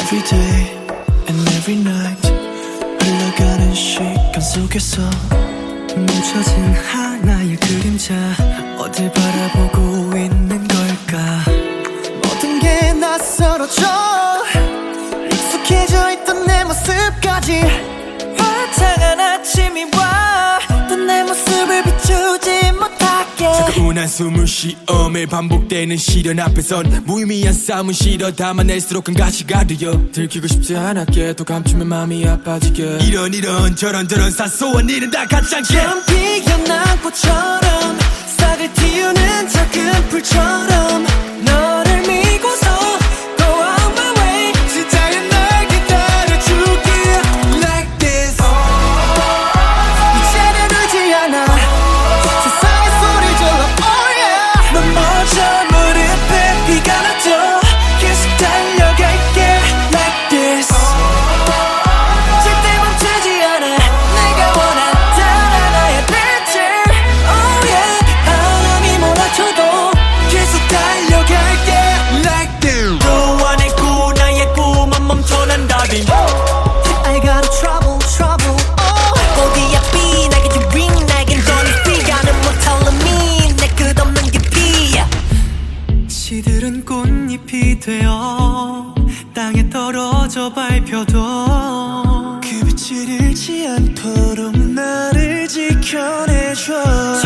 Every day and every night 흘러가는 시간 속에서 멈춰진 하나의 그림자 어딜 바라보고 있는 걸까 모든 게 낯설어져 익숙해져 있던 내 모습까지 화창한 아침이 와 또 내 모습을 비추지 못하게 차가운 숨을 쉬어 매일 반복되는 시련 앞에선 무의미한 싸움은 싫어 담아낼수록 큰 가시가 되어 들키고 싶지 않았기에 또 감추면 마음이 아파지게 이런 저런 사소한 일은 다 같지 않게 처음 피어난 꽃처럼 싹을 틔우는 작은 풀처럼 너를 믿고서 go on my way 진짜의 날 기다려줄게 like this 이제는 울지 않아 세상의 소리 질러 oh yeah 넌 먼저 무릎에 비가 나도 계속 달려갈게 like this 절대 멈추지 않아 내가 원한다는 나의 빛을 oh yeah 바람이 몰아쳐도 계속 달려갈게 like this 또 안했고 나의 꿈은 멈춰난다니 I got a trouble oh 어디야 B 나에게 ring 나에겐 don't free 가는 못할 me 내 끝없는 깊이 시들은 꽃잎이 되어 땅에 떨어져 밟혀도 그 빛을 잃지 않도록 나를 지켜내줘